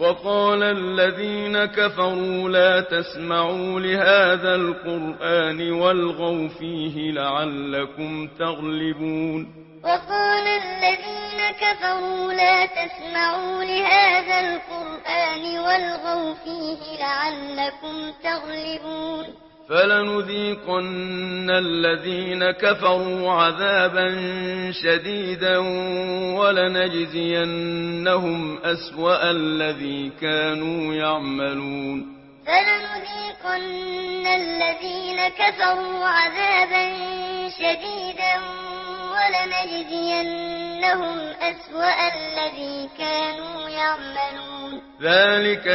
وقال الذين كفروا لا تسمعوا لهذا القرآن والغوا فيه لعلكم تغلبون وقال الذين كفروا لا تسمعوا لهذا القرآن والغوا فيه لعلكم تغلبون فلنذيقن الذين كفروا عذابا شديدا ولنجزينهم أسوأ الذي كانوا يعملون فلنذيقن الذين كفروا عذابا شديدا ولنجزينهم أسوأ الذي كانوا يعملون ذلك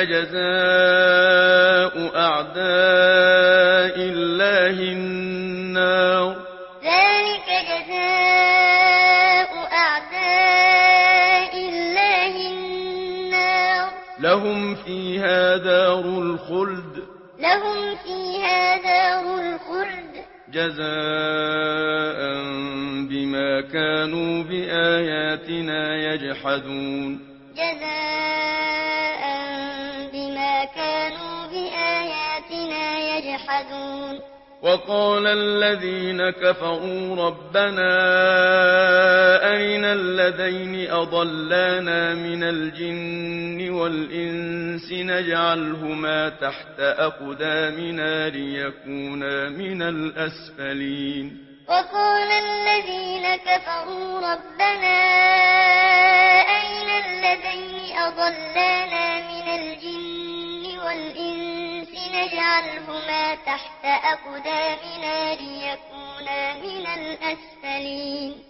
جزاء أعداء الله النار ذلك جزاء أعداء الله النار لهم فيها دار الخلد جزاء بما كانوا بآياتنا يجحدون وقال الذين كفروا ربنا أرنا الذين أضلانا من الجن والإنس نجعلهما تحت أقدامنا ليكونا من الأسفلين وقال الذين كفروا ربنا أرنا الذين أضلانا من الجن والإنس نجعلهما تحت أقدامنا ليكونا من الأسفلين